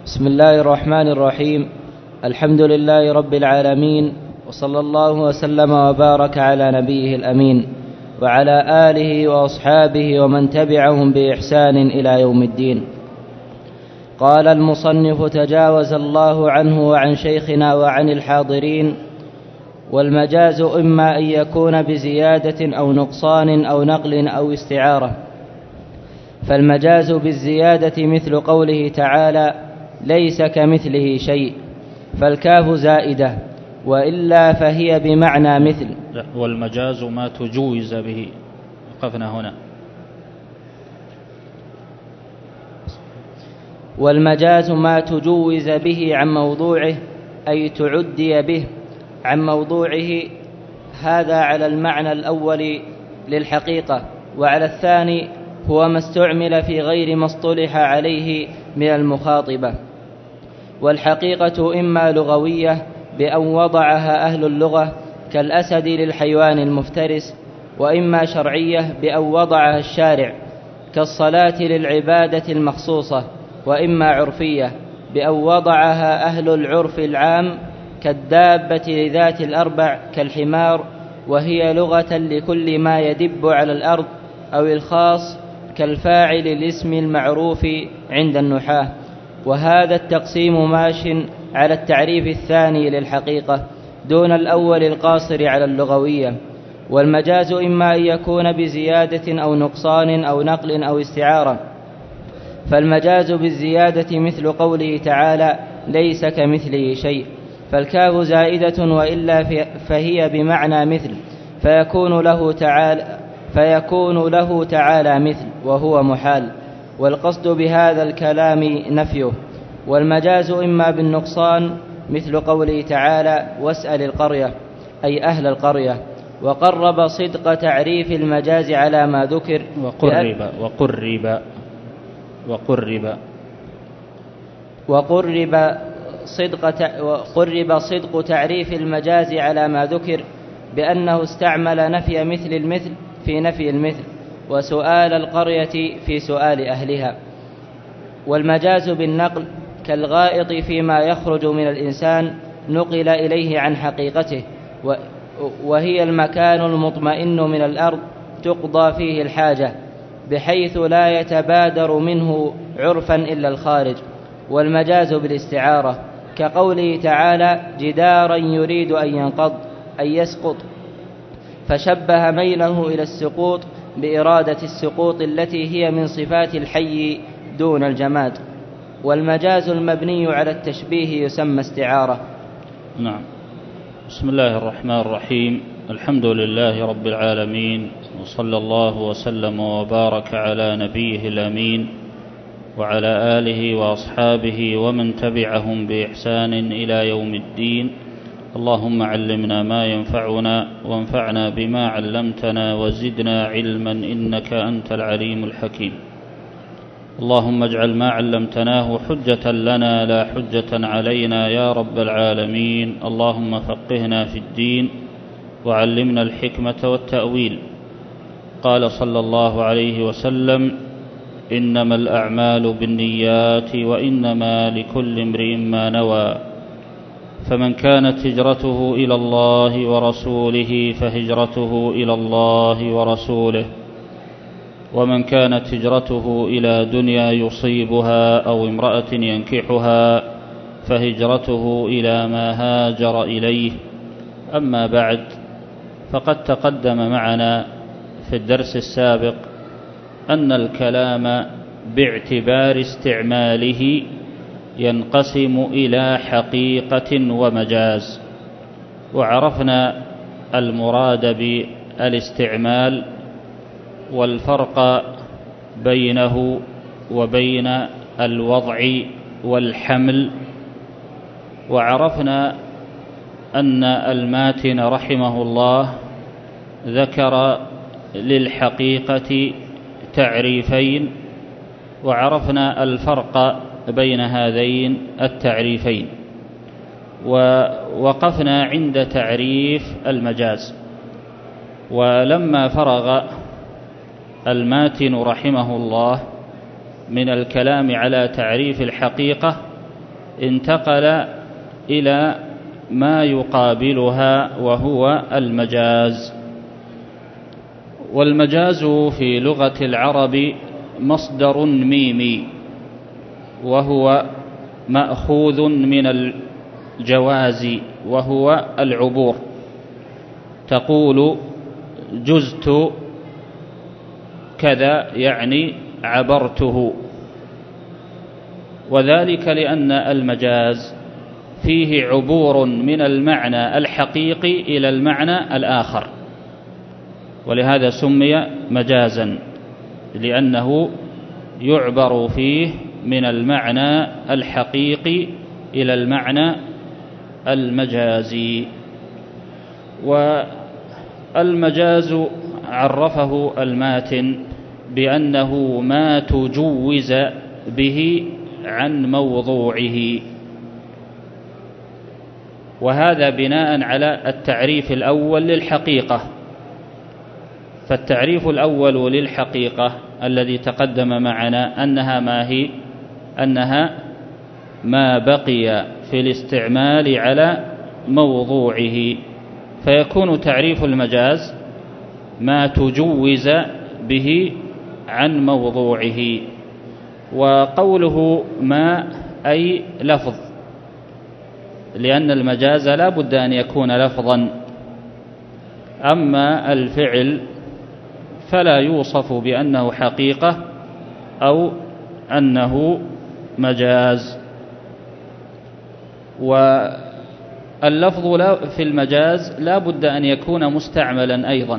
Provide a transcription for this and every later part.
بسم الله الرحمن الرحيم. الحمد لله رب العالمين، وصلى الله وسلم وبارك على نبيه الأمين وعلى آله وأصحابه ومن تبعهم بإحسان إلى يوم الدين. قال المصنف: تجاوز الله عنه وعن شيخنا وعن الحاضرين. والمجاز إما أن يكون بزيادة أو نقصان أو نقل أو استعارة. فالمجاز بالزيادة مثل قوله تعالى: ليس كمثله شيء، فالكاف زائدة، وإلا فهي بمعنى مثل. والمجاز ما تجوز به. وقفنا هنا. والمجاز ما تجوز به عن موضوعه، أي تعدي به عن موضوعه. هذا على المعنى الأول للحقيقة، وعلى الثاني هو ما استعمل في غير ما اصطلح عليه من المخاطبة. والحقيقة إما لغوية بأن وضعها أهل اللغة كالأسد للحيوان المفترس، وإما شرعية بأن وضعها الشارع كالصلاة للعبادة المخصوصة، وإما عرفية بأن وضعها أهل العرف العام كالدابة لذات الأربع كالحمار، وهي لغة لكل ما يدب على الأرض، أو الخاص كالفاعل الاسم المعروف عند النحاة. وهذا التقسيم ماش على التعريف الثاني للحقيقة دون الأول القاصر على اللغوية. والمجاز إما أن يكون بزيادة أو نقصان أو نقل أو استعارة. فالمجاز بالزيادة مثل قوله تعالى: ليس كمثله شيء، فالكاف زائدة، وإلا فهي بمعنى مثل، فيكون له تعالى مثل، وهو محال، والقصد بهذا الكلام نفيه. والمجاز إما بالنقصان مثل قوله تعالى: واسأل القرية، أي أهل القرية. وقرب صدق تعريف المجاز على ما ذكر. وقرب صدق تعريف المجاز على ما ذكر بأنه استعمل نفي مثل المثل في نفي المثل، وسؤال القرية في سؤال أهلها. والمجاز بالنقل كالغائط فيما يخرج من الإنسان نقل إليه عن حقيقته، وهي المكان المطمئن من الأرض تقضى فيه الحاجة، بحيث لا يتبادر منه عرفا إلا الخارج. والمجاز بالاستعارة كقوله تعالى: جدارا يريد أن ينقض، أي يسقط، فشبه ميله إلى السقوط بإرادة السقوط التي هي من صفات الحي دون الجماد. والمجاز المبني على التشبيه يسمى استعارة. نعم. بسم الله الرحمن الرحيم. الحمد لله رب العالمين، وصلى الله وسلم وبارك على نبيه الأمين وعلى آله وأصحابه ومن تبعهم بإحسان إلى يوم الدين. اللهم علمنا ما ينفعنا، وانفعنا بما علمتنا، وزدنا علما إنك أنت العليم الحكيم. اللهم اجعل ما علمتناه حجة لنا لا حجة علينا يا رب العالمين. اللهم فقهنا في الدين وعلمنا الحكمة والتأويل. قال صلى الله عليه وسلم: إنما الأعمال بالنيات، وإنما لكل امرئ ما نوى. فمن كانت هجرته إلى الله ورسوله فهجرته إلى الله ورسوله، ومن كانت هجرته إلى دنيا يصيبها أو امرأة ينكحها فهجرته إلى ما هاجر إليه. أما بعد، فقد تقدم معنا في الدرس السابق أن الكلام باعتبار استعماله ينقسم إلى حقيقة ومجاز، وعرفنا المراد بالاستعمال والفرق بينه وبين الوضع والحمل، وعرفنا أن الماتن رحمه الله ذكر للحقيقة تعريفين، وعرفنا الفرق بين هذين التعريفين، ووقفنا عند تعريف المجاز. ولما فرغ الماتن رحمه الله من الكلام على تعريف الحقيقة انتقل إلى ما يقابلها وهو المجاز. والمجاز في لغة العرب مصدر ميمي، وهو مأخوذ من الجواز وهو العبور. تقول جزت كذا يعني عبرته، وذلك لأن المجاز فيه عبور من المعنى الحقيقي إلى المعنى الآخر، ولهذا سمي مجازا، لأنه يعبر فيه من المعنى الحقيقي إلى المعنى المجازي. والمجاز عرفه الماتن بأنه ما تجوز به عن موضوعه، وهذا بناء على التعريف الأول للحقيقة. فالتعريف الأول للحقيقة الذي تقدم معنا أنها ما بقي في الاستعمال على موضوعه، فيكون تعريف المجاز ما تجوز به عن موضوعه. وقوله ما أي لفظ، لأن المجاز لا بد أن يكون لفظا، أما الفعل فلا يوصف بأنه حقيقة أو أنه مجاز. واللفظ في المجاز لا بد أن يكون مستعملا أيضا،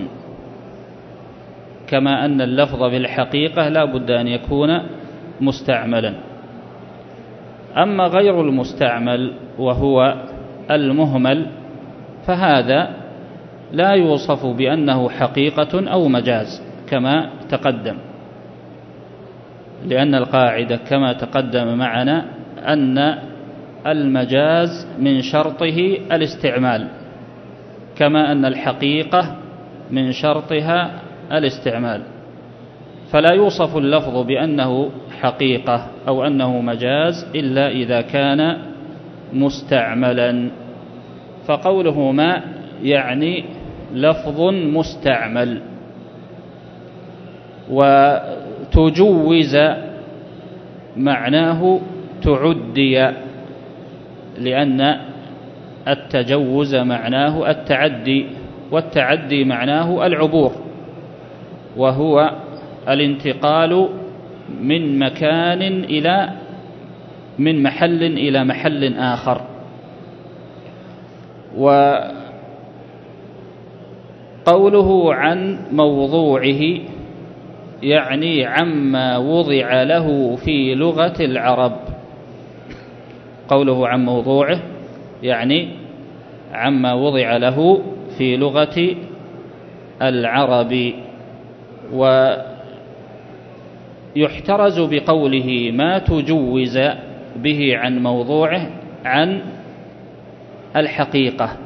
كما أن اللفظ في الحقيقة لا بد أن يكون مستعملا. أما غير المستعمل وهو المهمل فهذا لا يوصف بأنه حقيقة أو مجاز كما تقدم، لأن القاعدة كما تقدم معنا أن المجاز من شرطه الاستعمال، كما أن الحقيقة من شرطها الاستعمال، فلا يوصف اللفظ بأنه حقيقة أو أنه مجاز إلا إذا كان مستعملا. فقوله ما يعني لفظ مستعمل. وتجوز معناه تعدي، لأن التجوز معناه التعدي، والتعدي معناه العبور، وهو الانتقال من محل إلى محل آخر. وقوله عن موضوعه يعني عما وضع له في لغة العرب. قوله عن موضوعه يعني عما وضع له في لغة العرب. ويحترز بقوله ما تجوز به عن موضوعه عن الحقيقة،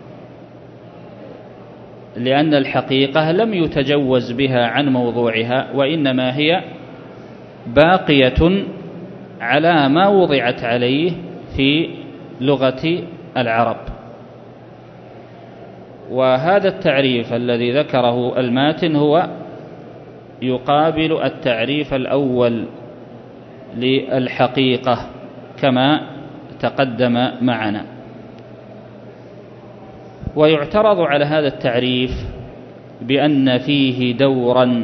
لأن الحقيقة لم يتجوز بها عن موضوعها، وإنما هي باقية على ما وضعت عليه في لغة العرب. وهذا التعريف الذي ذكره الماتن هو يقابل التعريف الأول للحقيقة كما تقدم معنا. ويعترض على هذا التعريف بأن فيه دورا،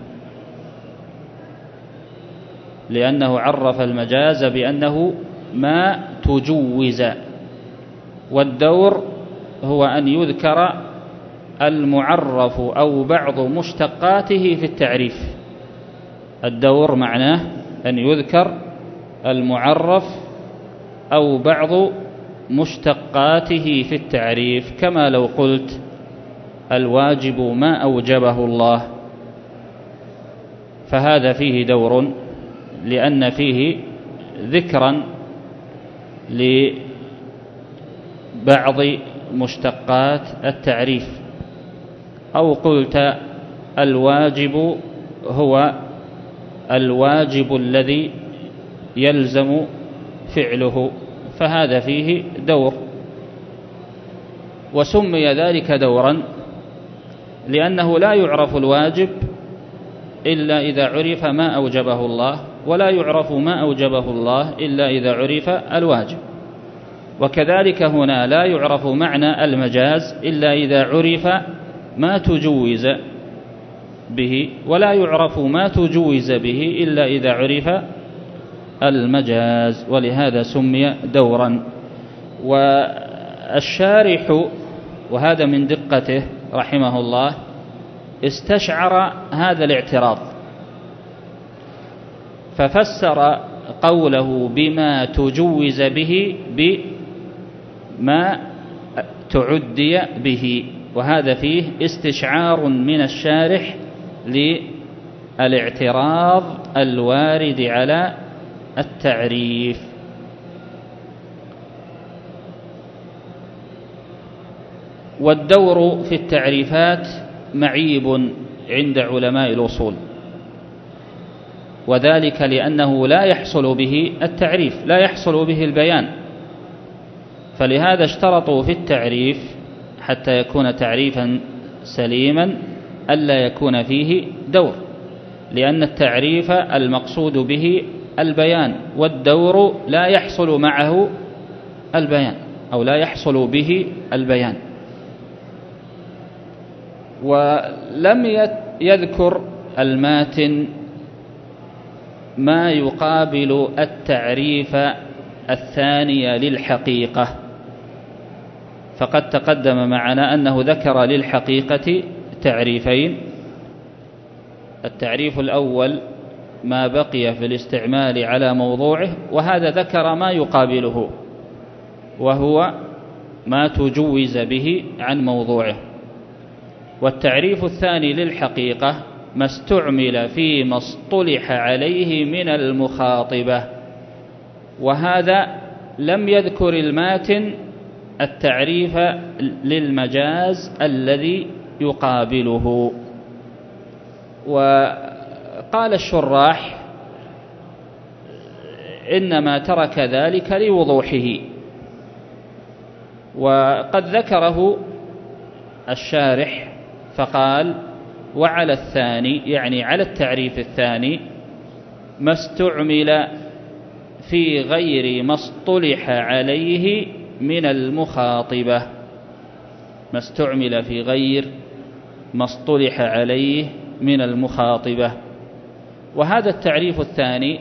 لأنه عرف المجاز بأنه ما تجوز، والدور هو أن يذكر المعرف أو بعض مشتقاته في التعريف. الدور معناه أن يذكر المعرف أو بعض مشتقاته في التعريف، كما لو قلت الواجب ما أوجبه الله، فهذا فيه دور لأن فيه ذكرا لبعض مشتقات التعريف. أو قلت الواجب هو الواجب الذي يلزم فعله، فهذا فيه دور، وسمي ذلك دورا لأنه لا يعرف الواجب إلا إذا عرف ما أوجبه الله، ولا يعرف ما أوجبه الله إلا إذا عرف الواجب. وكذلك هنا لا يعرف معنى المجاز إلا إذا عرف ما تجوز به، ولا يعرف ما تجوز به إلا إذا عرف المجاز، ولهذا سمي دورا. والشارح، وهذا من دقته رحمه الله، استشعر هذا الاعتراض ففسر قوله بما تجوز به بما تعدي به، وهذا فيه استشعار من الشارح للاعتراض الوارد على التعريف. والدور في التعريفات معيب عند علماء الأصول، وذلك لأنه لا يحصل به التعريف، لا يحصل به البيان، فلهذا اشترطوا في التعريف حتى يكون تعريفا سليما ألا يكون فيه دور، لأن التعريف المقصود به البيان، والدور لا يحصل معه البيان أو لا يحصل به البيان. ولم يذكر الماتن ما يقابل التعريف الثاني للحقيقة، فقد تقدم معنا أنه ذكر للحقيقة تعريفين: التعريف الأول ما بقي في الاستعمال على موضوعه، وهذا ذكر ما يقابله وهو ما تجوز به عن موضوعه. والتعريف الثاني للحقيقة ما استعمل فيما اصطلح عليه من المخاطبة، وهذا لم يذكر الماتن التعريف للمجاز الذي يقابله. وقال الشراح إنما ترك ذلك لوضوحه، وقد ذكره الشارح فقال: وعلى الثاني، يعني على التعريف الثاني، ما استعمل في غير ما اصطلح عليه من المخاطبة، ما استعمل في غير ما اصطلح عليه من المخاطبة. وهذا التعريف الثاني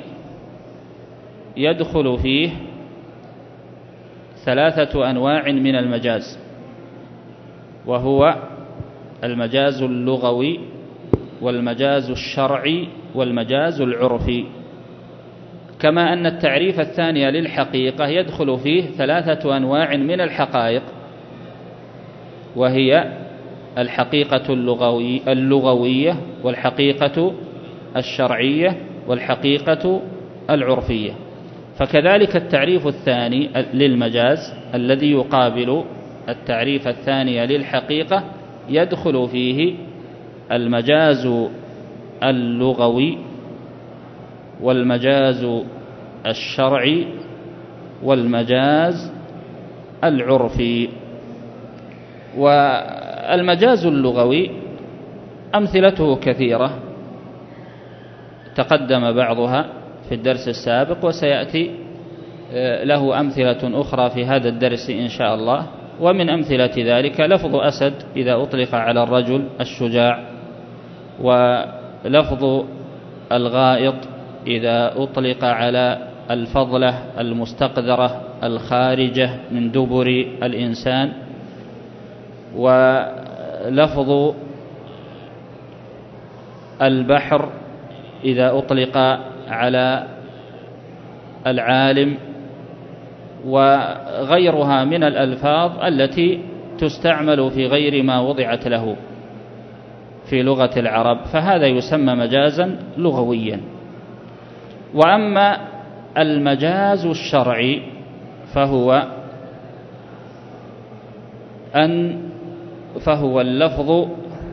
يدخل فيه 3 أنواع من المجاز، وهو المجاز اللغوي والمجاز الشرعي والمجاز العرفي. كما أن التعريف الثاني للحقيقة يدخل فيه 3 أنواع من الحقائق، وهي الحقيقة اللغوية والحقيقة الشرعية والحقيقة العرفية. فكذلك التعريف الثاني للمجاز الذي يقابل التعريف الثاني للحقيقة يدخل فيه المجاز اللغوي والمجاز الشرعي والمجاز العرفي. والمجاز اللغوي أمثلته كثيرة تقدم بعضها في الدرس السابق، وسيأتي له أمثلة أخرى في هذا الدرس إن شاء الله. ومن أمثلة ذلك لفظ أسد إذا أطلق على الرجل الشجاع، ولفظ الغائط إذا أطلق على الفضلة المستقذرة الخارجة من دبر الإنسان، ولفظ البحر إذا أطلق على العالم، وغيرها من الألفاظ التي تستعمل في غير ما وضعت له في لغة العرب، فهذا يسمى مجازا لغويا. وأما المجاز الشرعي فهو اللفظ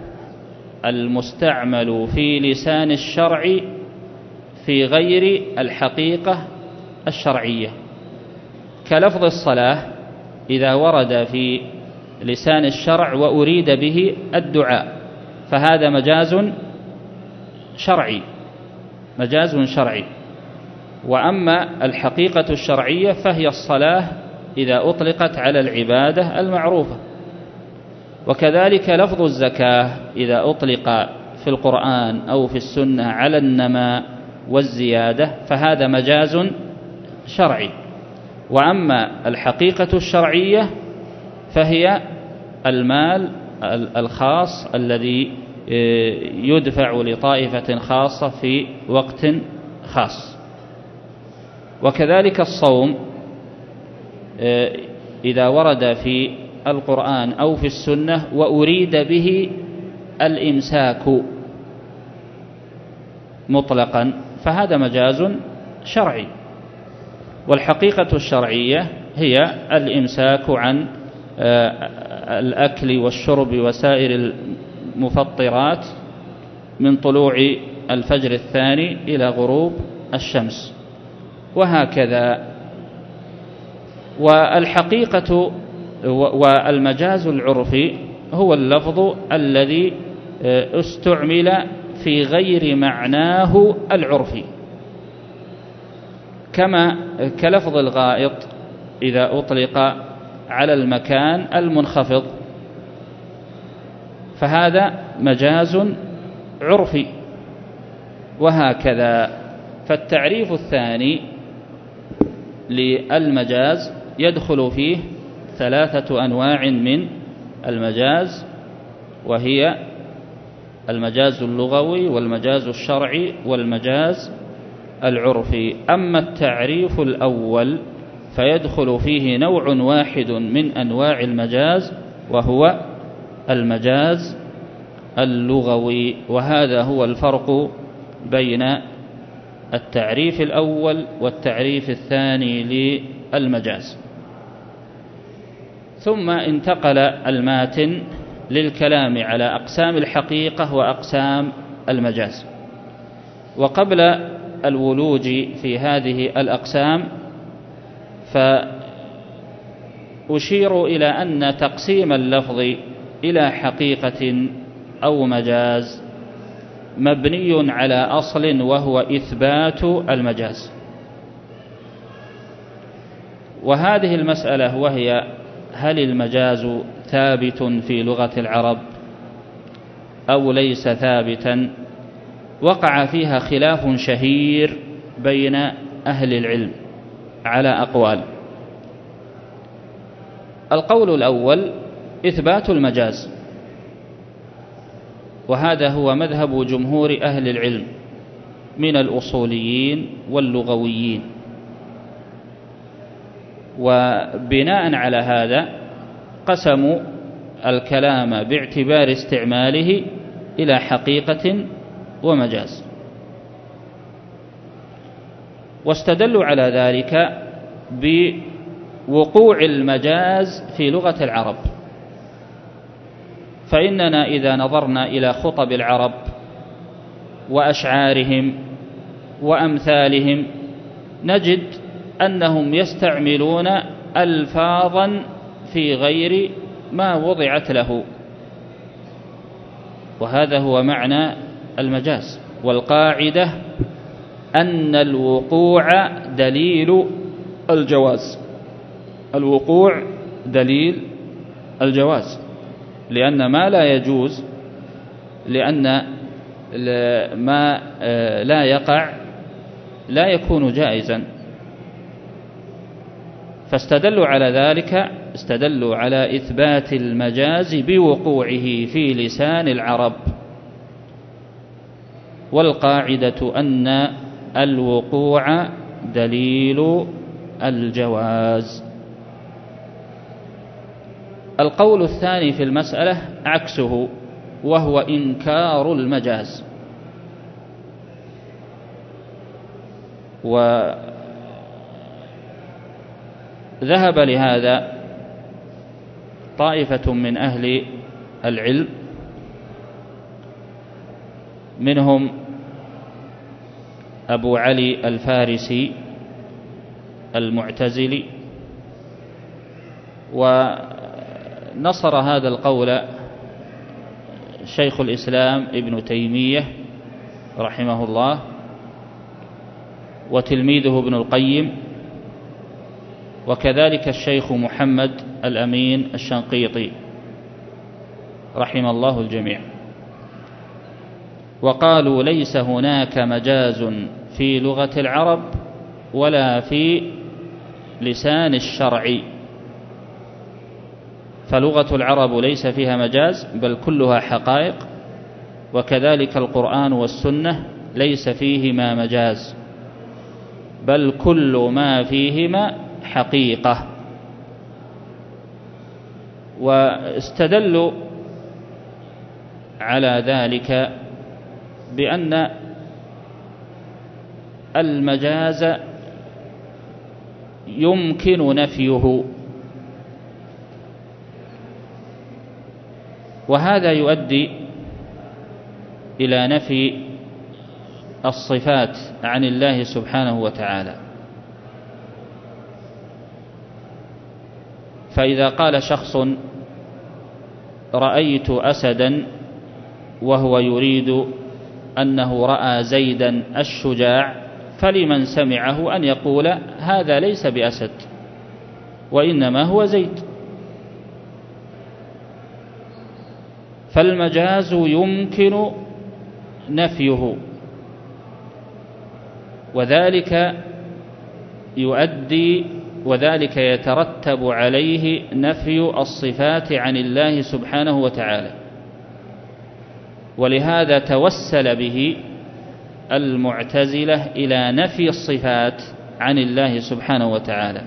المستعمل في لسان الشرع في غير الحقيقة الشرعية. كلفظ الصلاة إذا ورد في لسان الشرع وأريد به الدعاء فهذا مجاز شرعي. وأما الحقيقة الشرعية فهي الصلاة إذا أطلقت على العبادة المعروفة. وكذلك لفظ الزكاة إذا أطلق في القرآن أو في السنة على النماء والزيادة فهذا مجاز شرعي. وأما الحقيقة الشرعية فهي المال الخاص الذي يدفع لطائفة خاصة في وقت خاص. وكذلك الصوم إذا ورد في القرآن أو في السنة وأريد به الإمساك مطلقا فهذا مجاز شرعي. والحقيقة الشرعية هي الإمساك عن الأكل والشرب وسائر المفطرات من طلوع الفجر الثاني إلى غروب الشمس وهكذا. والحقيقة والمجاز العرفي هو اللفظ الذي استعمل في غير معناه العرفي، كلفظ الغائط إذا أطلق على المكان المنخفض فهذا مجاز عرفي وهكذا. فالتعريف الثاني للمجاز يدخل فيه 3 أنواع من المجاز، وهي المجاز اللغوي والمجاز الشرعي والمجاز العرفي. أما التعريف الأول فيدخل فيه نوع واحد من أنواع المجاز وهو المجاز اللغوي، وهذا هو الفرق بين التعريف الأول والتعريف الثاني للمجاز. ثم انتقل الماتن للكلام على أقسام الحقيقة وأقسام المجاز. وقبل الولوج في هذه الأقسام فأشير إلى أن تقسيم اللفظ إلى حقيقة أو مجاز مبني على أصل وهو إثبات المجاز. وهذه المسألة وهي هل المجاز ثابت في لغة العرب أو ليس ثابتا وقع فيها خلاف شهير بين أهل العلم على أقوال. القول الأول إثبات المجاز، وهذا هو مذهب جمهور أهل العلم من الأصوليين واللغويين. وبناء على هذا قسموا الكلام باعتبار استعماله إلى حقيقة ومجاز، واستدلوا على ذلك بوقوع المجاز في لغة العرب. فإننا إذا نظرنا إلى خطب العرب وأشعارهم وأمثالهم نجد أنهم يستعملون ألفاظا في غير ما وضعت له، وهذا هو معنى المجاز. والقاعدة أن الوقوع دليل الجواز، الوقوع دليل الجواز، لأن ما لا يجوز، لأن ما لا يقع لا يكون جائزا. فاستدلوا على ذلك، استدلوا على إثبات المجاز بوقوعه في لسان العرب. والقاعدة أن الوقوع دليل الجواز. القول الثاني في المسألة عكسه، وهو إنكار المجاز. وذهب لهذا طائفة من أهل العلم، منهم أبو علي الفارسي المعتزلي، ونصر هذا القول شيخ الإسلام ابن تيمية رحمه الله، وتلميذه ابن القيم، وكذلك الشيخ محمد الأمين الشنقيطي رحم الله الجميع. وقالوا ليس هناك مجاز في لغة العرب ولا في لسان الشرع، فلغة العرب ليس فيها مجاز بل كلها حقائق، وكذلك القرآن والسنة ليس فيهما مجاز بل كل ما فيهما حقيقة. واستدلوا على ذلك بأن المجاز يمكن نفيه، وهذا يؤدي إلى نفي الصفات عن الله سبحانه وتعالى. فإذا قال شخص رأيت أسدا وهو يريد أنه رأى زيدا الشجاع، فلمن سمعه أن يقول هذا ليس بأسد وإنما هو زيد. فالمجاز يمكن نفيه، وذلك يترتب عليه نفي الصفات عن الله سبحانه وتعالى. ولهذا توسل به المعتزلة إلى نفي الصفات عن الله سبحانه وتعالى،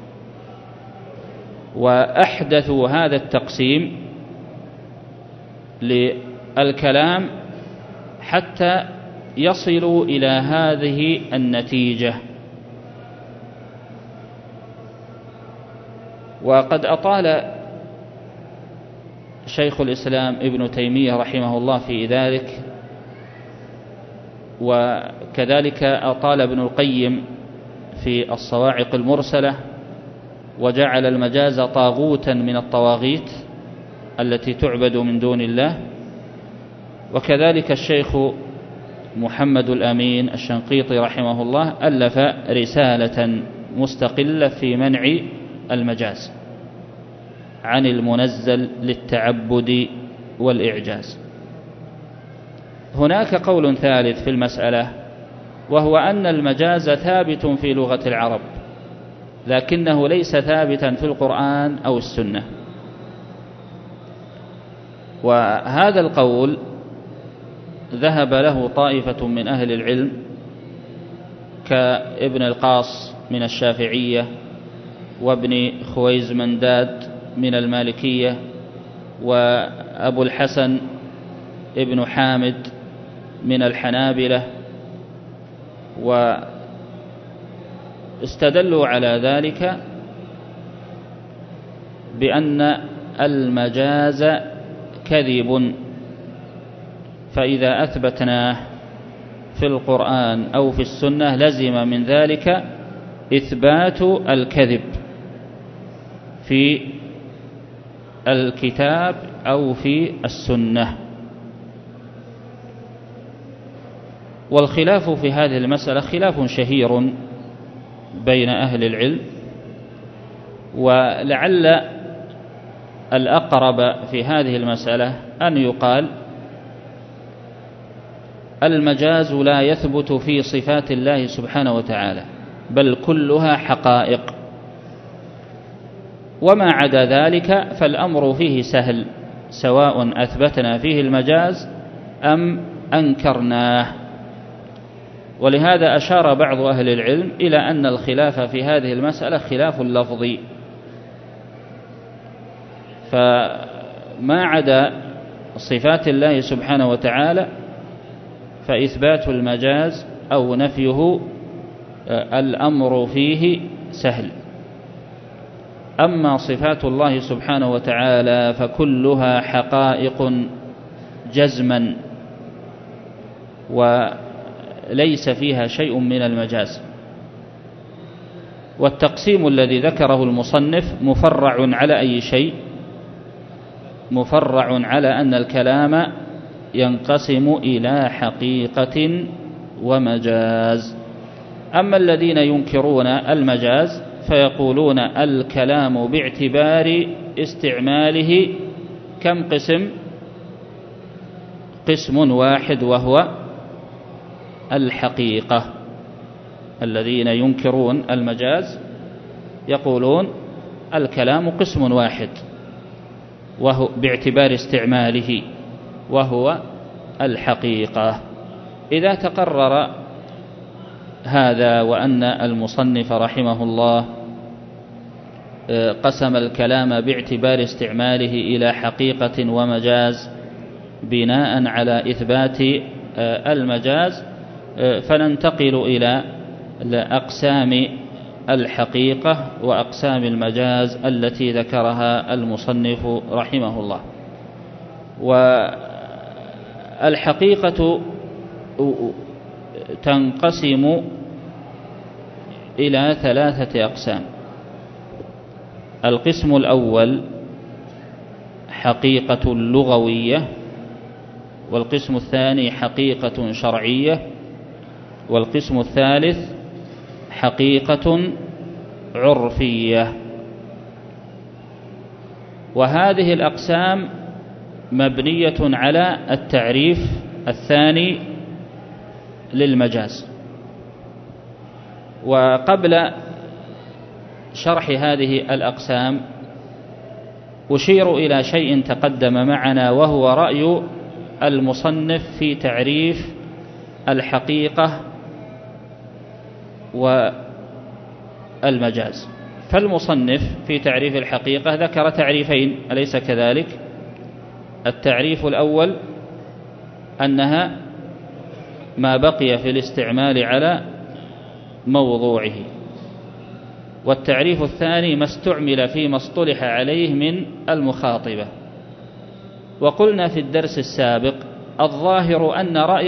وأحدثوا هذا التقسيم للكلام حتى يصلوا إلى هذه النتيجة. وقد أطال شيخ الإسلام ابن تيمية رحمه الله في ذلك، وكذلك أطال ابن القيم في الصواعق المرسلة، وجعل المجاز طاغوتا من الطواغيت التي تعبد من دون الله. وكذلك الشيخ محمد الأمين الشنقيطي رحمه الله ألف رسالة مستقلة في منع المجاز عن المنزل للتعبد والإعجاز. هناك قول ثالث في المسألة، وهو أن المجاز ثابت في لغة العرب لكنه ليس ثابتا في القرآن أو السنة. وهذا القول ذهب له طائفة من أهل العلم كابن القاص من الشافعية، وابن خويزمنداد من المالكية، وأبو الحسن ابن حامد من الحنابلة. واستدلوا على ذلك بأن المجاز كذب، فإذا أثبتناه في القرآن أو في السنة لزم من ذلك إثبات الكذب في الكتاب أو في السنة. والخلاف في هذه المسألة خلاف شهير بين أهل العلم، ولعل الأقرب في هذه المسألة أن يقال المجاز لا يثبت في صفات الله سبحانه وتعالى بل كلها حقائق، وما عدا ذلك فالأمر فيه سهل، سواء أثبتنا فيه المجاز أم أنكرناه. ولهذا أشار بعض أهل العلم إلى أن الخلاف في هذه المسألة خلاف لفظي، فما عدا صفات الله سبحانه وتعالى فإثبات المجاز أو نفيه الأمر فيه سهل. أما صفات الله سبحانه وتعالى فكلها حقائق جزما، وليس فيها شيء من المجاز. والتقسيم الذي ذكره المصنف مفرع على أي شيء؟ مفرع على أن الكلام ينقسم إلى حقيقة ومجاز. أما الذين ينكرون المجاز فيقولون الكلام باعتبار استعماله كم قسم؟ قسم واحد وهو الحقيقة. الذين ينكرون المجاز يقولون الكلام قسم واحد وهو باعتبار استعماله وهو الحقيقة. إذا تقرر هذا وأن المصنف رحمه الله قسم الكلام باعتبار استعماله إلى حقيقة ومجاز بناء على إثبات المجاز، فننتقل إلى أقسام الحقيقة وأقسام المجاز التي ذكرها المصنف رحمه الله. والحقيقة تنقسم إلى 3 أقسام. القسم الأول حقيقة لغوية، والقسم الثاني حقيقة شرعية، والقسم الثالث حقيقة عرفية. وهذه الأقسام مبنية على التعريف الثاني للمجاز. وقبل شرح هذه الأقسام أشير إلى شيء تقدم معنا، وهو رأي المصنف في تعريف الحقيقة والمجاز. فالمصنف في تعريف الحقيقة ذكر تعريفين، أليس كذلك؟ التعريف الأول أنها ما بقي في الاستعمال على موضوعه، والتعريف الثاني ما استعمل فيما اصطلح عليه من المخاطبة. وقلنا في الدرس السابق الظاهر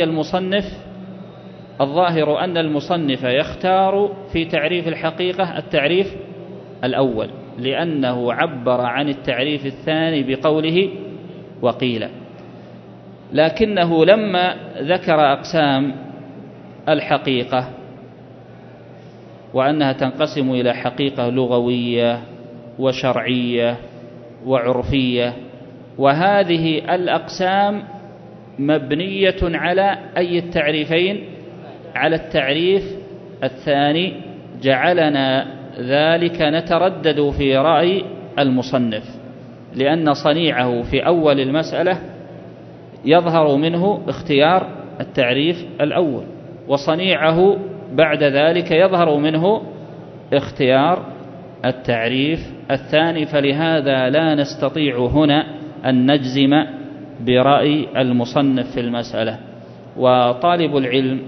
أن المصنف يختار في تعريف الحقيقة التعريف الأول، لأنه عبر عن التعريف الثاني بقوله وقيل. لكنه لما ذكر أقسام الحقيقة وأنها تنقسم إلى حقيقة لغوية وشرعية وعرفية، وهذه الأقسام مبنية على أي التعريفين؟ على التعريف الثاني، جعلنا ذلك نتردد في رأي المصنف، لأن صنيعه في أول المسألة يظهر منه اختيار التعريف الأول، وصنيعه بعد ذلك يظهر منه اختيار التعريف الثاني. فلهذا لا نستطيع هنا أن نجزم برأي المصنف في المسألة. وطالب العلم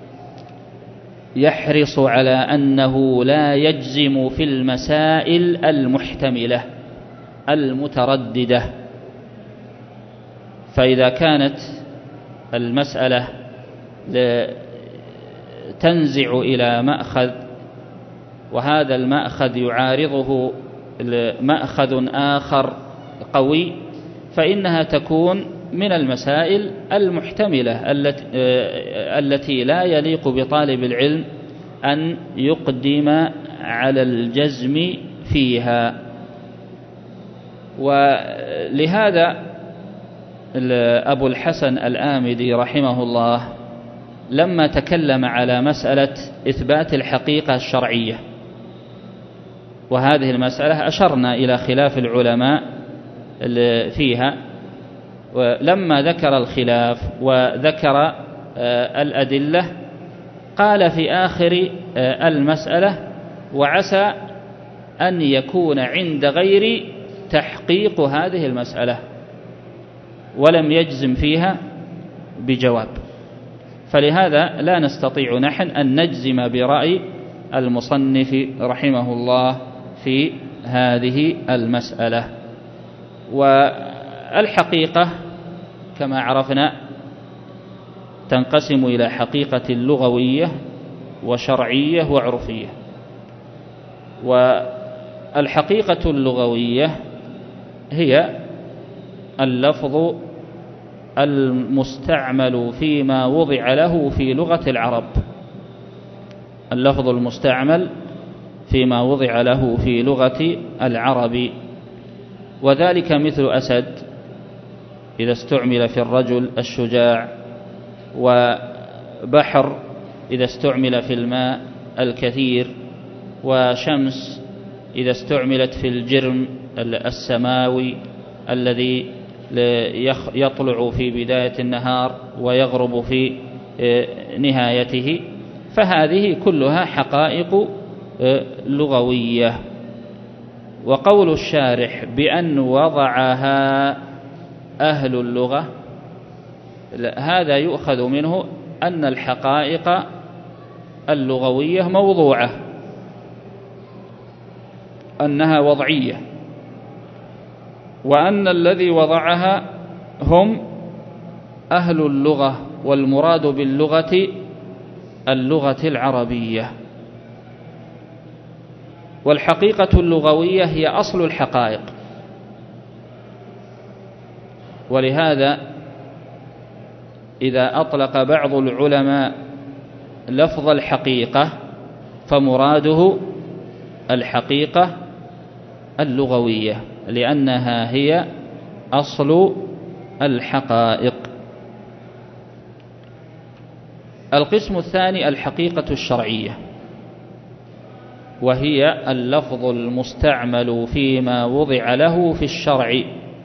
يحرص على أنه لا يجزم في المسائل المحتملة المترددة. فإذا كانت المسألة تنزع إلى مأخذ وهذا المأخذ يعارضه مأخذ آخر قوي، فإنها تكون من المسائل المحتملة التي لا يليق بطالب العلم أن يقدم على الجزم فيها. ولهذا أبو الحسن الآمدي رحمه الله لما تكلم على مسألة إثبات الحقيقة الشرعية، وهذه المسألة أشرنا إلى خلاف العلماء فيها، ولما ذكر الخلاف وذكر الأدلة قال في آخر المسألة: وعسى أن يكون عند غير تحقيق هذه المسألة، ولم يجزم فيها بجواب. فلهذا لا نستطيع نحن أن نجزم برأي المصنف رحمه الله في هذه المسألة. والحقيقة كما عرفنا تنقسم إلى حقيقة لغوية وشرعية وعرفية. والحقيقة اللغوية هي اللفظ المستعمل فيما وضع له في لغة العرب، اللفظ المستعمل فيما وضع له في لغة العرب، وذلك مثل أسد إذا استعمل في الرجل الشجاع، وبحر إذا استعمل في الماء الكثير، وشمس إذا استعملت في الجرم السماوي الذي يطلع في بداية النهار ويغرب في نهايته، فهذه كلها حقائق لغوية. وقول الشارح بأن وضعها أهل اللغة، هذا يؤخذ منه أن الحقائق اللغوية موضوعة، أنها وضعية، وأن الذي وضعها هم أهل اللغة، والمراد باللغة اللغة العربية. والحقيقة اللغوية هي أصل الحقائق، ولهذا إذا أطلق بعض العلماء لفظ الحقيقة فمراده الحقيقة اللغوية، لأنها هي أصل الحقائق. القسم الثاني الحقيقة الشرعية، وهي اللفظ المستعمل فيما وضع له في الشرع،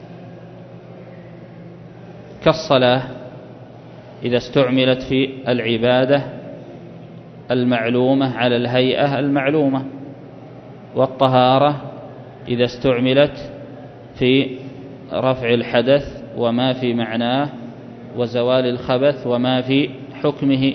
كالصلاة إذا استعملت في العبادة المعلومة على الهيئة المعلومة، والطهارة إذا استعملت في رفع الحدث وما في معناه، وزوال الخبث وما في حكمه،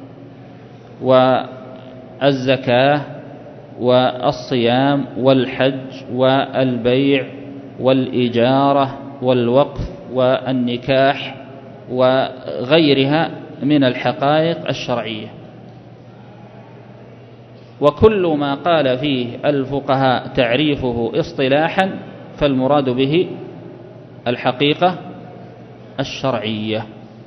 والزكاة والصيام والحج والبيع والإجارة والوقف والنكاح وغيرها من الحقائق الشرعية. وكل ما قال فيه الفقهاء تعريفه اصطلاحا فالمراد به الحقيقة الشرعية.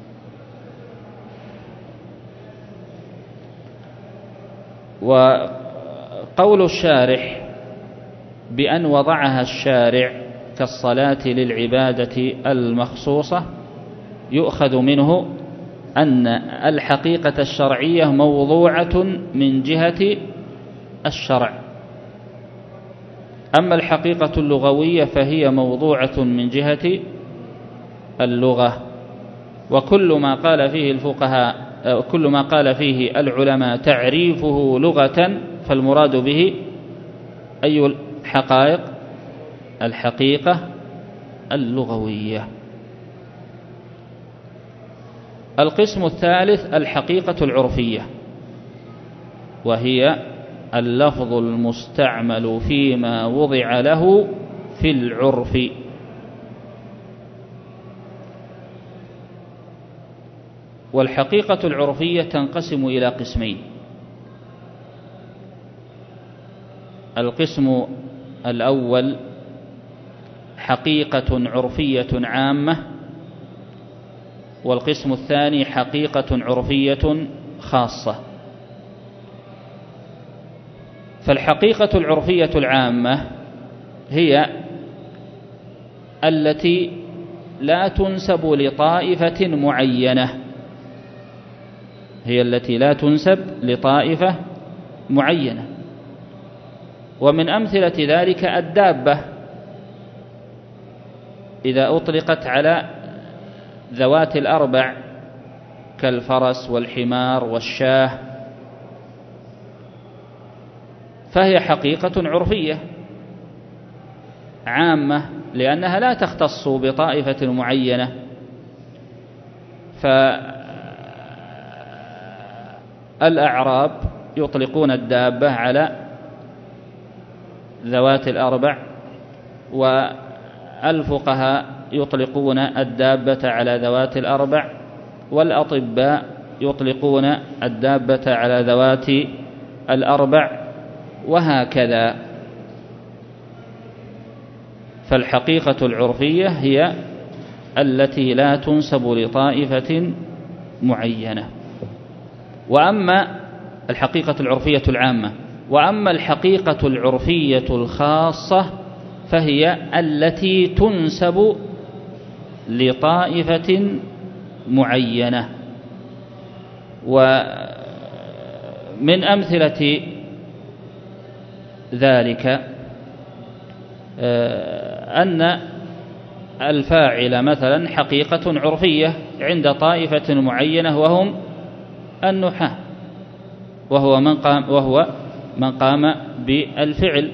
وقول الشارح بأن وضعها الشارع كالصلاة للعبادة المخصوصة يؤخذ منه أن الحقيقة الشرعية موضوعة من جهة الشرع، أما الحقيقة اللغوية فهي موضوعة من جهة اللغة. وكل ما قال فيه الفقهاء، كل ما قال فيه العلماء تعريفه لغة فالمراد به أي الحقائق؟ الحقيقة اللغوية. القسم الثالث الحقيقة العرفية، وهي اللفظ المستعمل فيما وضع له في العرف. والحقيقة العرفية تنقسم إلى قسمين: القسم الأول حقيقة عرفية عامة، والقسم الثاني حقيقة عرفية خاصة. فالحقيقة العرفية العامة هي التي لا تنسب لطائفة معينة، هي التي لا تنسب لطائفة معينة. ومن أمثلة ذلك الدابة إذا أطلقت على ذوات الأربع كالفرس والحمار والشاه فهي حقيقة عرفية عامة، لأنها لا تختص بطائفة معينة. فالأعراب يطلقون الدابة على ذوات الأربع، والفقهاء يطلقون الدابة على ذوات الأربع، والأطباء يطلقون الدابة على ذوات الأربع، وهكذا. فالحقيقة العرفية هي التي لا تنسب لطائفة معينة. وأما الحقيقة العرفية العامة، وأما الحقيقة العرفية الخاصة فهي التي تنسب لطائفة معينة. ومن أمثلة ذلك أن الفاعل مثلا حقيقة عرفية عند طائفة معينة وهم النحاة، وهو من قام بالفعل.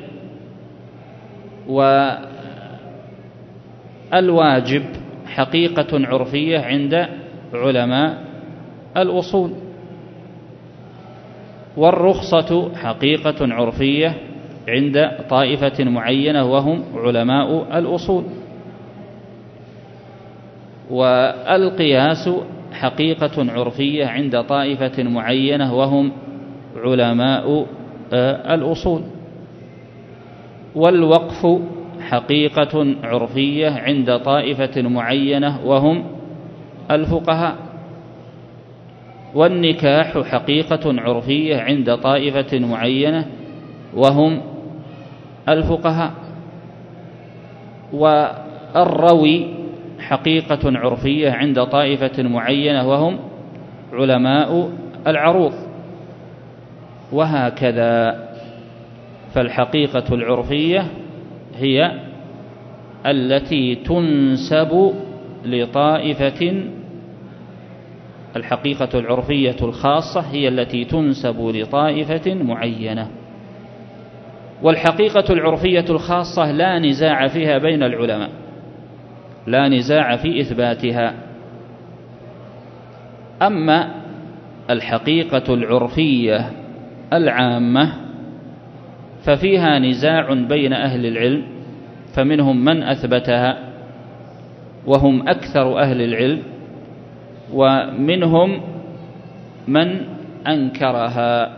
والواجب حقيقة عرفية عند علماء الأصول. والرخصة حقيقة عرفية عند طائفة معينة وهم علماء الأصول. والقياس حقيقة عرفية عند طائفة معينة وهم علماء الأصول. والوقف حقيقة عرفية عند طائفة معينة وهم الفقهاء. والنكاح حقيقة عرفية عند طائفة معينة وهم الفقهاء. والروي حقيقة عرفية عند طائفة معينة وهم علماء العروض. وهكذا. فالحقيقة العرفية هي التي تنسب لطائفة، الحقيقة العرفية الخاصة هي التي تنسب لطائفة معينة. والحقيقة العرفية الخاصة لا نزاع فيها بين العلماء، لا نزاع في إثباتها. أما الحقيقة العرفية العامة ففيها نزاع بين أهل العلم، فمنهم من أثبتها وهم أكثر أهل العلم، ومنهم من أنكرها.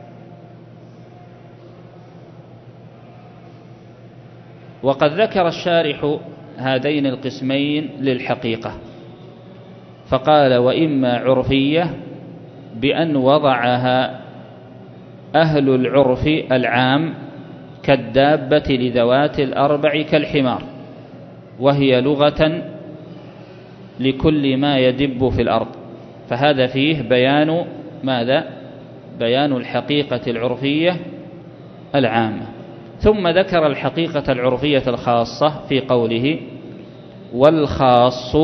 وقد ذكر الشارح هذين القسمين للحقيقة فقال: وإما عرفية بأن وضعها أهل العرف العام كالدابة لذوات الأربع كالحمار، وهي لغة لكل ما يدب في الأرض. فهذا فيه بيان ماذا؟ بيان الحقيقة العرفية العامة. ثم ذكر الحقيقة العرفية الخاصة في قوله: والخاص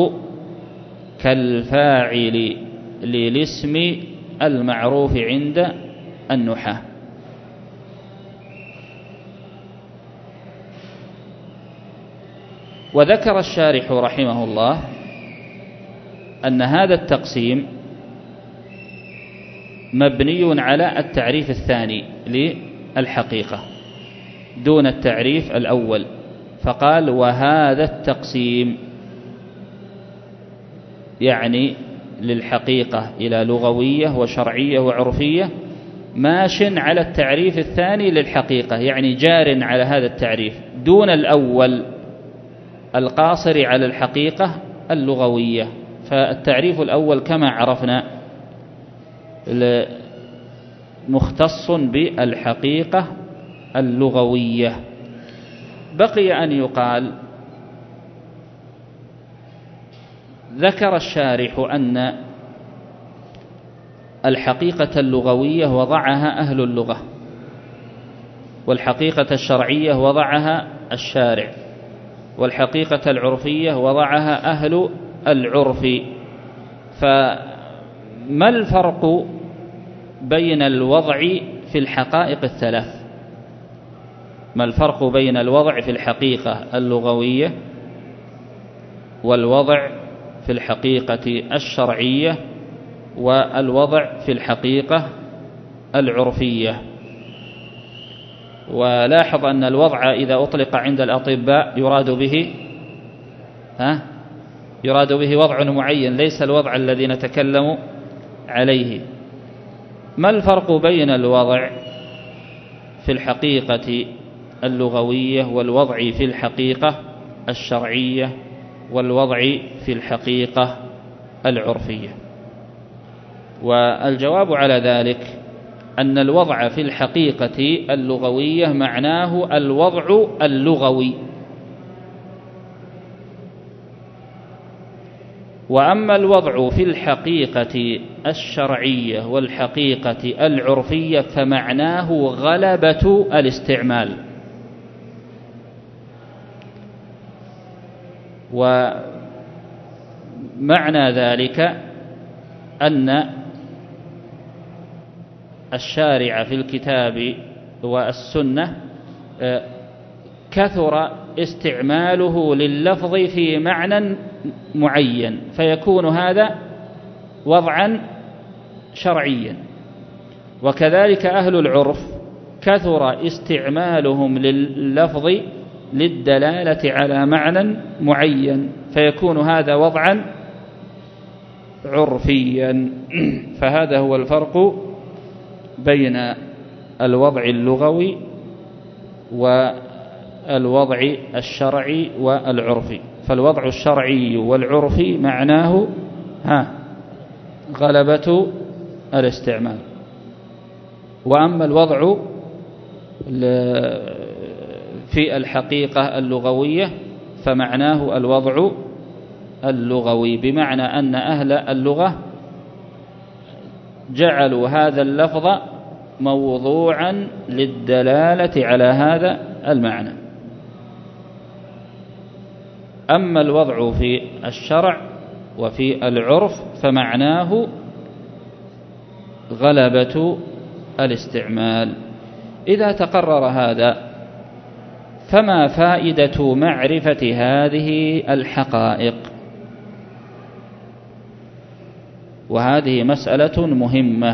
كالفاعل للاسم المعروف عند النحاة. وذكر الشارح رحمه الله أن هذا التقسيم مبني على التعريف الثاني للحقيقة دون التعريف الأول، فقال: وهذا التقسيم يعني للحقيقة إلى لغوية وشرعية وعرفية ماش على التعريف الثاني للحقيقة، يعني جار على هذا التعريف دون الأول القاصر على الحقيقة اللغوية. فالتعريف الأول كما عرفنا مختص بالحقيقة اللغوية. بقي أن يقال: ذكر الشارح أن الحقيقة اللغوية وضعها أهل اللغة، والحقيقة الشرعية وضعها الشارع، والحقيقة العرفية وضعها أهل العرف. فما الفرق بين الوضع في الحقائق الثلاث؟ ما الفرق بين الوضع في الحقيقة اللغوية والوضع في الحقيقة الشرعية والوضع في الحقيقة العرفية؟ ولاحظ أن الوضع إذا أطلق عند الأطباء يراد به وضع معين، ليس الوضع الذي نتكلم عليه. ما الفرق بين الوضع في الحقيقة اللغوية والوضع في الحقيقة الشرعية والوضع في الحقيقة العرفية. والجواب على ذلك أن الوضع في الحقيقة اللغوية معناه الوضع اللغوي، وأما الوضع في الحقيقة الشرعية والحقيقة العرفية فمعناه غلبة الاستعمال. ومعنى ذلك أن الشارع في الكتاب والسنة كثر استعماله لللفظ في معنى معين، فيكون هذا وضعا شرعيا. وكذلك أهل العرف كثر استعمالهم لللفظ للدلالة على معنى معين، فيكون هذا وضعا عرفيا. فهذا هو الفرق بين الوضع اللغوي والوضع الشرعي والعرفي. فالوضع الشرعي والعرفي معناه غلبة الاستعمال، وأما الوضع في الحقيقة اللغوية فمعناه الوضع اللغوي، بمعنى أن أهل اللغة جعلوا هذا اللفظ موضوعا للدلالة على هذا المعنى. أما الوضع في الشرع وفي العرف فمعناه غلبة الاستعمال. إذا تقرر هذا فما فائدة معرفة هذه الحقائق؟ وهذه مسألة مهمة،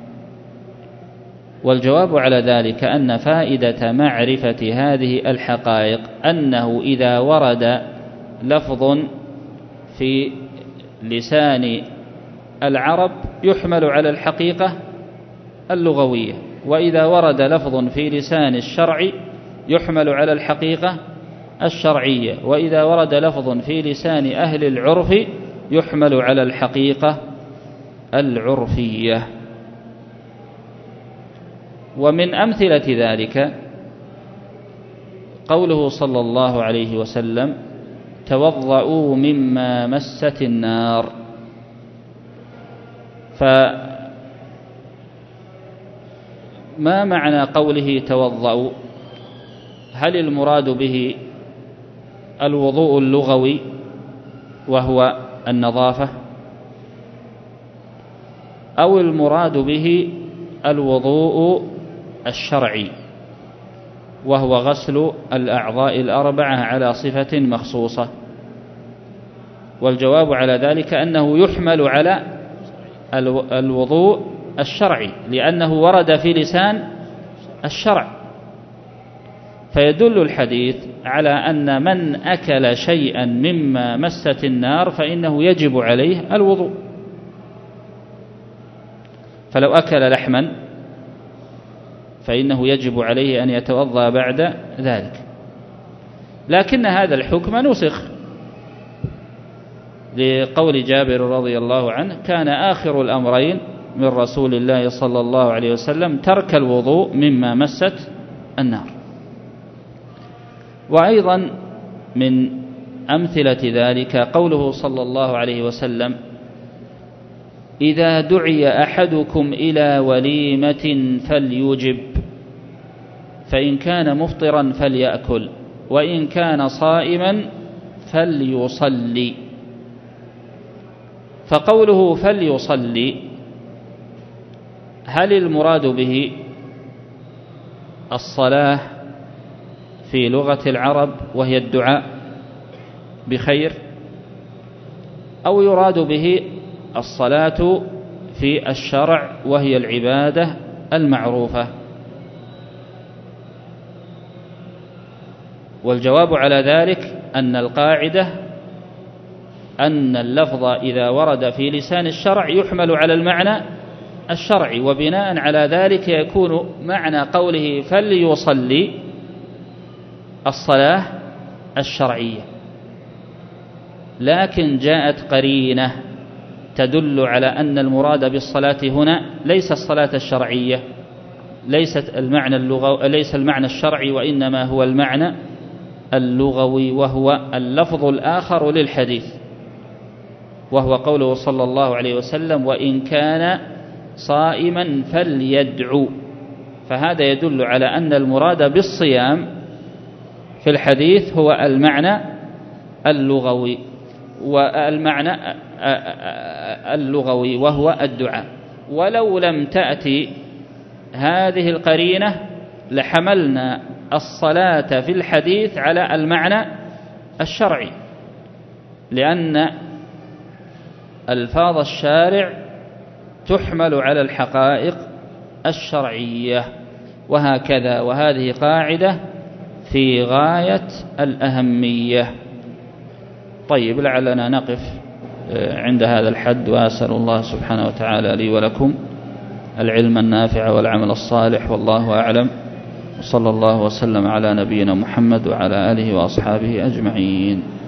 والجواب على ذلك أن فائدة معرفة هذه الحقائق أنه إذا ورد لفظ في لسان العرب يحمل على الحقيقة اللغوية، وإذا ورد لفظ في لسان الشرع يحمل على الحقيقة الشرعية، وإذا ورد لفظ في لسان أهل العرف يحمل على الحقيقة العرفية. ومن أمثلة ذلك قوله صلى الله عليه وسلم: توضؤوا مما مست النار. فما معنى قوله توضؤوا؟ هل المراد به الوضوء اللغوي وهو النظافة، أو المراد به الوضوء الشرعي وهو غسل الأعضاء الأربعة على صفة مخصوصة؟ والجواب على ذلك أنه يحمل على الوضوء الشرعي، لأنه ورد في لسان الشرع. فيدل الحديث على أن من أكل شيئا مما مست النار فإنه يجب عليه الوضوء. فلو أكل لحما فإنه يجب عليه أن يتوضأ بعد ذلك، لكن هذا الحكم نسخ لقول جابر رضي الله عنه: كان آخر الأمرين من رسول الله صلى الله عليه وسلم ترك الوضوء مما مست النار. وأيضا من أمثلة ذلك قوله صلى الله عليه وسلم: إذا دعي أحدكم إلى وليمة فليجب، فإن كان مفطرا فليأكل، وإن كان صائما فليصلي. فقوله فليصلي هل المراد به الصلاة في لغة العرب وهي الدعاء بخير، أو يراد به الصلاة في الشرع وهي العبادة المعروفة؟ والجواب على ذلك أن القاعدة أن اللفظ إذا ورد في لسان الشرع يحمل على المعنى الشرعي، وبناء على ذلك يكون معنى قوله فليصلي الصلاة الشرعية، لكن جاءت قرينة تدل على أن المراد بالصلاة هنا ليس الصلاة الشرعية، ليس المعنى الشرعي، وإنما هو المعنى اللغوي، وهو اللفظ الآخر للحديث، وهو قوله صلى الله عليه وسلم: وإن كان صائما فليدعو. فهذا يدل على أن المراد بالصيام في الحديث هو المعنى اللغوي وهو الدعاء. ولو لم تأتي هذه القرينة لحملنا الصلاة في الحديث على المعنى الشرعي، لأن ألفاظ الشارع تحمل على الحقائق الشرعية، وهكذا. وهذه قاعدة في غاية الأهمية. طيب، لعلنا نقف عند هذا الحد، وأسأل الله سبحانه وتعالى لي ولكم العلم النافع والعمل الصالح، والله أعلم، وصلى الله وسلم على نبينا محمد وعلى آله وأصحابه أجمعين.